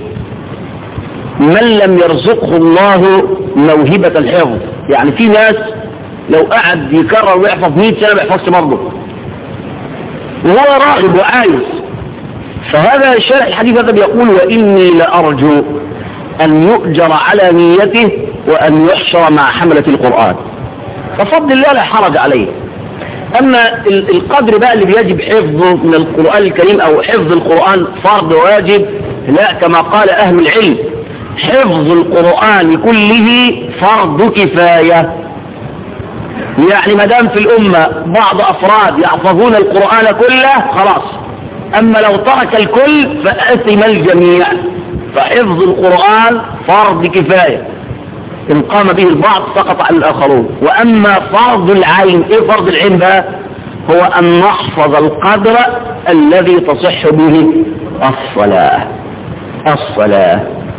من لم يرزقه الله موهبة الحفظ. يعني في ناس لو قعد يكرر ويحفظ مئة سنة بيحفظش برضه وهو راغب وعايز. فهذا شارح الحديث هذا بيقول: وإني لأرجو أن يؤجر على نيته وأن يحشر مع حملة القرآن، ففضل الله لا حرج عليه. أما القدر بقى اللي بيجب حفظه من القرآن الكريم أو حفظ القرآن فرض واجب، لا، كما قال أهل العلم حفظ القرآن كله فرض كفاية. يعني ما دام في الأمة بعض أفراد يحفظون القرآن كله خلاص، أما لو ترك الكل فأثم الجميع. فحفظ القرآن فرض كفاية، إن قام به البعض سقط على الآخرون. وأما فرض العين، إيه فرض العين بقى؟ هو أن نحفظ القدر الذي تصح به الصلاة. الصلاة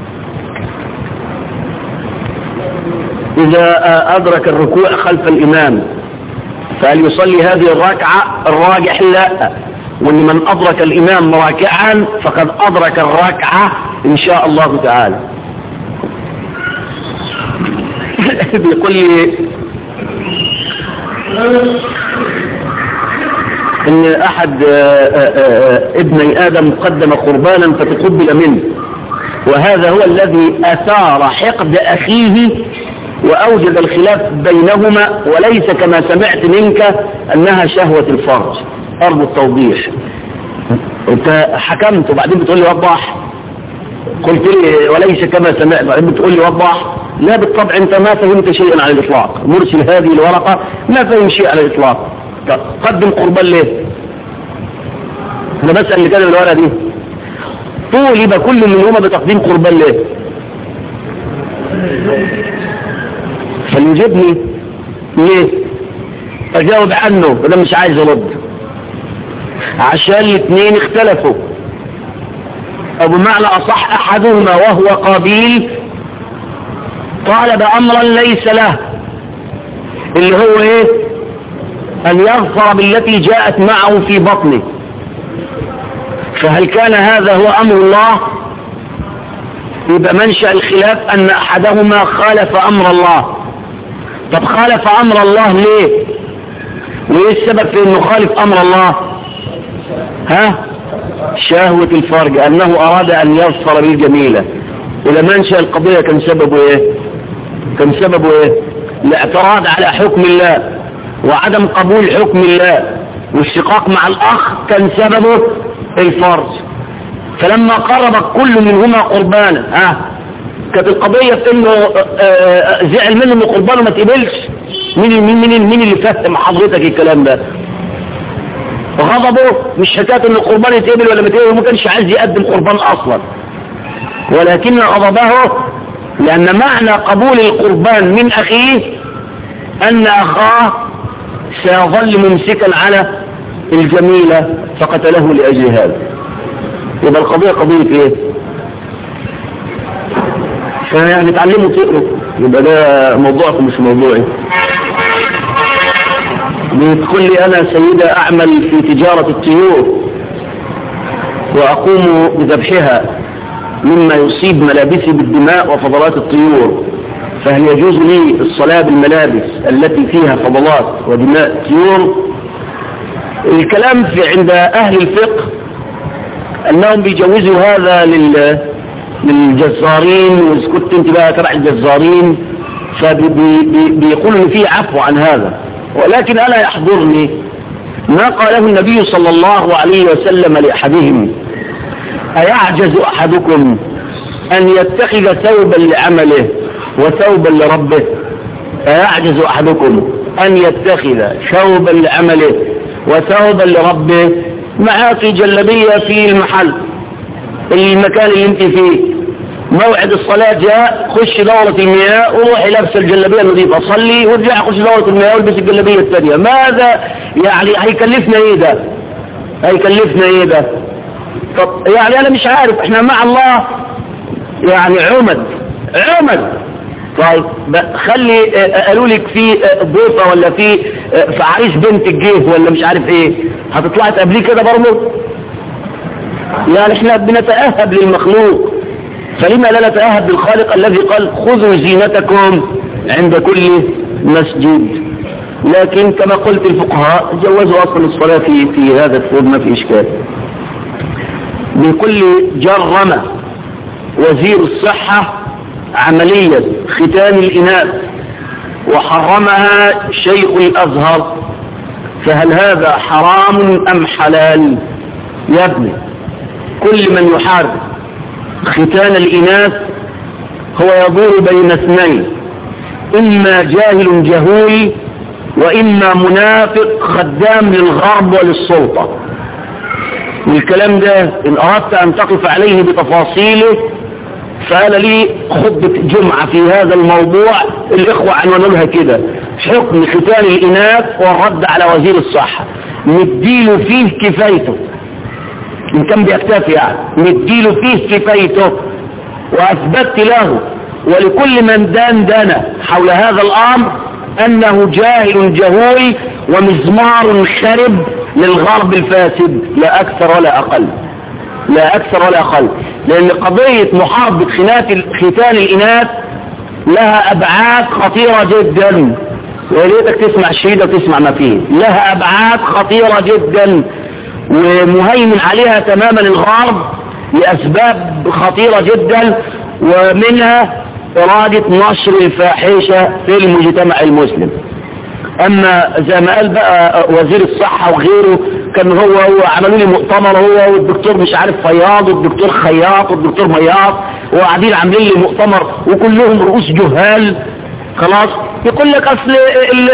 إذا أدرك الركوع خلف الإمام فهل يصلي هذه الركعة؟ الراجح لا، ولمن أدرك الإمام راكعا فقد أدرك الركعة إن شاء الله تعالى. بيقول لي إن أحد ابني آدم قدم قربانا فتقبل منه، وهذا هو الذي أثار حقد أخيه وأوجد الخلاف بينهما، وليس كما سمعت منك أنها شهوة الفرج. أرجو التوضيح. أنت حكمت وبعدين بتقول لي وضح، قلت لي وليس كما سمعت وبعدين بتقول لي وضح. لا بالطبع أنت ما فهمت شيئا على الإطلاق. مرسل هذه الورقة ما فهم شيء على الإطلاق. قدم قربان ليه؟ أنا بسأل اللي كان الورقة دي طولب كل منهما بتقديم قربان ليه؟ فليجبني ليه؟ أجاوب عنه وده مش عايز أرد، عشان الاثنين اختلفوا. أو بمعنى أصح أحدهما وهو قابيل طالب أمرا ليس له، اللي هو إيه؟ أن يغفر بالتي جاءت معه في بطنه. فهل كان هذا هو أمر الله؟ يبقى منشأ الخلاف أن أحدهما خالف أمر الله. طب خالف أمر الله ليه؟ وإيه السبب في أنه خالف أمر الله؟ ها؟ شهوة الفرج، أنه أراد أن يظفر بالجميلة. إذا منشأ القضية كان سببه إيه؟ كان سببه إيه؟ الاعتراض على حكم الله وعدم قبول حكم الله والشقاق مع الأخ كان سببه الفرج. فلما قرب كل منهما قربانا ها كانت القضية في انه زعل منه ان قربانه ما تقبلش. مين مين مين مين اللي فهم حضرتك الكلام ده؟ غضبه مش حكايه ان القربان يتقبل ولا ما تقبل، ما كانش عايز يقدم قربان اصلا، ولكن غضبه لان معنى قبول القربان من اخيه ان اخاه سيظل ممسكا على الجميلة فقتله لاجل هذا. يبقى القضية قضية ايه؟ فيعني تعلموا تقروا، يبقى ده موضوعكم مش موضوعي. بتقول لي انا سيدة اعمل في تجارة الطيور واقوم بذبحها مما يصيب ملابسي بالدماء وفضلات الطيور، فهل يجوز لي الصلاة بالملابس التي فيها فضلات ودماء الطيور؟ الكلام في عند اهل الفقه انهم بيجوزوا هذا لل للجزارين، واذا كنت انت بقى تبع الجزارين فبيقولوا ان فيه عفو عن هذا، ولكن انا يحضرني ما قاله النبي صلى الله عليه وسلم لاحدهم: ايعجز احدكم ان يتخذ ثوبا لعمله وثوبا لربه؟ ايعجز احدكم ان يتخذ ثوبا لعمله وثوبا لربه؟ معاك جلبية في المحل المكان اللي انت فيه، موعد الصلاة جاء، خش دورة المياه وروحي لابس الجلبية النظيفة، صلي وارجع خش دورة المياه والبس الجلبية الثانية. ماذا يعني هيكلفنا ايه ده؟ هيكلفنا ايه ده؟ طب يعني انا مش عارف، احنا مع الله يعني عمد عمد. طيب خلي قالوا لك في ضيفة ولا في في عريس بنت الجيه ولا مش عارف ايه، هتطلعي تقابليه كده برضه؟ يعني احنا بنتأهب للمخلوق، فلما لا نتأهب بالخالق الذي قال خذوا زينتكم عند كل مسجد؟ لكن كما قلت الفقهاء جوزوا اصلا الصلاة في, في هذا الثوب، ما في اشكال. بكل جرم وزير الصحة عملية ختان الإناث وحرمها شيخ الأزهر، فهل هذا حرام أم حلال؟ يا ابني، كل من يحارب ختان الإناث هو يدور بين اثنين: إما جاهل جهول وإما منافق خدام للغرب وللسلطة. والكلام ده إن أردت أن تقف عليه بتفاصيله فأنا لي خطبة جمعة في هذا الموضوع، الإخوة عنوانها كده: حكم ختان الإناث والرد على وزير الصحة. نديله فيه كفايته إن كان بيكتفي، يعني نديله فيه كفايته، وأثبت له ولكل من دان دان حول هذا الأمر أنه جاهل جهول ومزمار خرب للغرب الفاسد، لا أكثر ولا أقل، لا أكثر ولا أقل. لأن قضية محاربة ختان الإناث لها أبعاد خطيرة جدا، وليتك تسمع الشهيد وتسمع ما فيه. لها أبعاد خطيرة جدا ومهيمن عليها تماما الغرب لأسباب خطيرة جدا، ومنها إرادة نشر الفاحشة في المجتمع المسلم. أما زي ما قال بقى وزير الصحة وغيره، كان هو هو عملوا لي مؤتمر هو والدكتور مش عارف فياض والدكتور خياط والدكتور مياض، وقاعدين عاملين لي مؤتمر وكلهم رؤوس جهال. خلاص يقول لك أصل ال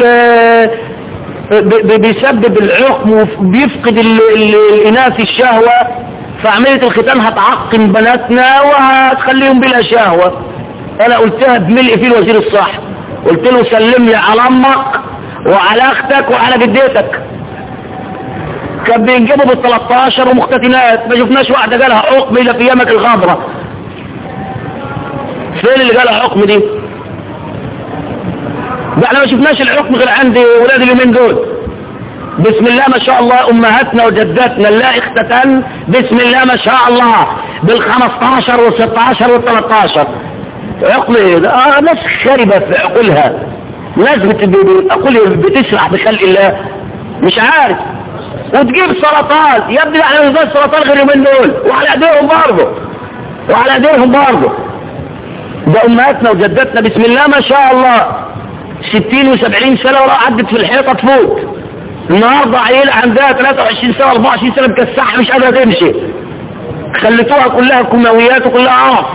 ال بيسبب العقم وبيفقد الإناث الشهوة، فعملية الختان هتعقم بناتنا وهتخليهم بلا شهوة. أنا قلتها بملء فيه وزير الصحة، قلت له سلم لي على امك وعلى اختك وعلى جدتك. كان بينجبوا بالثلاثاشر ومختتنات، ما شفناش واحدة جالها عقم الا في ايامك الغابرة. فين اللي جالها عقم دي؟ ده احنا ما شفناش العقم غير عند ولاد اليومين دول. بسم الله ما شاء الله امهاتنا وجداتنا اللائي اختتن بسم الله ما شاء الله بالخمستاشر والستاشر والتلاتاشر. عقل ايه ده؟ اه ناس خاربة في عقولها، ناس عقول بتسرح بخلق الله مش عارف، وتجيب سرطان. يا ابني احنا مش سرطان غير يومين دول وعلى ايديهم برضه وعلى ايديهم برضه. ده امهاتنا وجداتنا بسم الله ما شاء الله ستين وسبعين سنة ولو عدت في الحيطة تفوت. النهاردة عيلة عندها ثلاثة وعشرين سنة اربعة وعشرين سنة مكسحة مش قادرة تمشي، خلتوها كلها كيماويات وكلها عرف.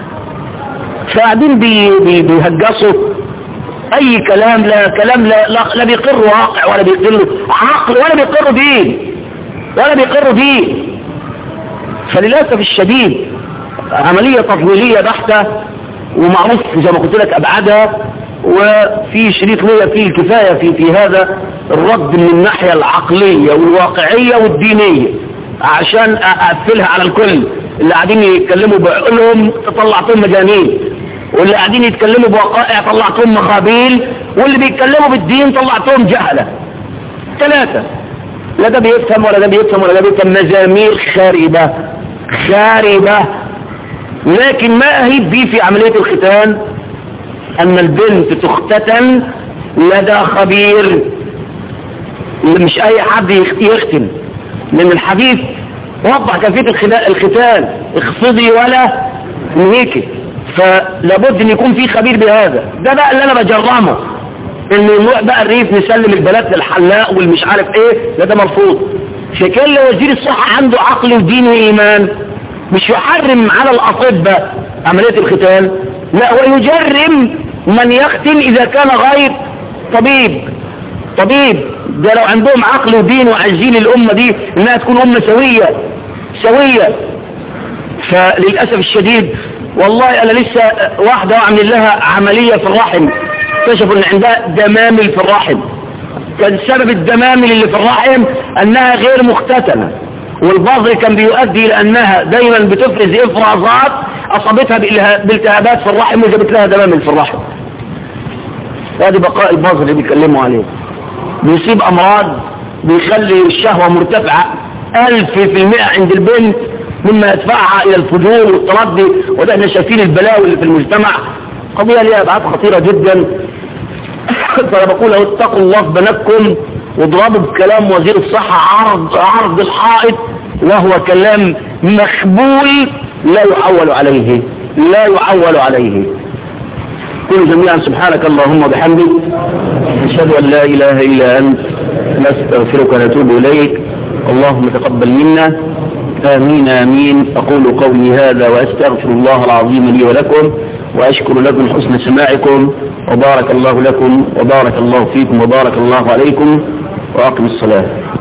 فقاعدين بي بي بيهجصوا اي كلام، لا كلام لا, لا, لا بيقر واقع ولا بيقر عقل ولا بيقر دين ولا بيقر دين. فللأسف الشديد عملية تطويلية بحتة، ومعروف زي ما قلت لك ابعادها، وفي شريط ليا فيه الكفاية في, في هذا الرد من الناحية العقلية والواقعية والدينية عشان اقفلها على الكل. اللي قاعدين يتكلموا بعقولهم طلعتهم مجانين، واللي قاعدين يتكلموا بوقائع طلعتهم مخابيل، واللي بيتكلموا بالدين طلعتهم جهلة. ثلاثة، لا ده بيفهم ولا ده بيفهم ولا ده بيفهم، مزامير خاربة خاربة. لكن ما أهيب بيه في عملية الختان أن البنت تختتن لدى خبير، مش أي حد يختن، لأن الحديث وضح كيفية الختان اخفضي ولا نهيكي، فلابد ان يكون في خبير بهذا. ده بقى اللي انا بجرمه، ان نروح بقى الريف نسلم البلد للحلاق والمش عارف ايه، لا ده مرفوض. شكل لو وزير الصحة عنده عقل ودين وايمان مش يحرم على الاطباء عملية الختان، لا ويجرم من يختن اذا كان غير طبيب. طبيب ده لو عندهم عقل ودين وعايزين الامة دي انها تكون امة سوية سوية. فللأسف الشديد والله انا لسه واحدة اعمل لها عملية في الرحم، اكتشفوا ان عندها دمامل في الرحم. كان سبب الدمامل اللي في الرحم انها غير مختتنة، والبعض كان بيؤدي لانها دايما بتفرز افرازات اصابتها بالتهابات في الرحم وجابت لها دمامل في الرحم. هذه بقاء الباظ اللي بيتكلموا عليه، بيصيب امراض بيخلي الشهوة مرتفعة الف في المئة عند البنت، مما يدفعها الى الفجور والتردي. وده احنا شايفين البلاوي اللي في المجتمع، قضية ليها ابعاد خطيرة جدا. فانا بقول اتقوا الله في بناتكم، واضربوا بكلام وزير الصحة عرض عرض الحائط، وهو كلام مخبول لا يعول عليه لا يعول عليه. كل جميعا سبحانك اللهم وبحمدك، نشهد ان لا اله الا انت، نستغفرك ونتوب اليك. اللهم تقبل منا، آمين آمين. أقول قولي هذا وأستغفر الله العظيم لي ولكم، وأشكر لكم حسن سماعكم، وبارك الله لكم وبارك الله فيكم وبارك الله عليكم، وأقم الصلاة.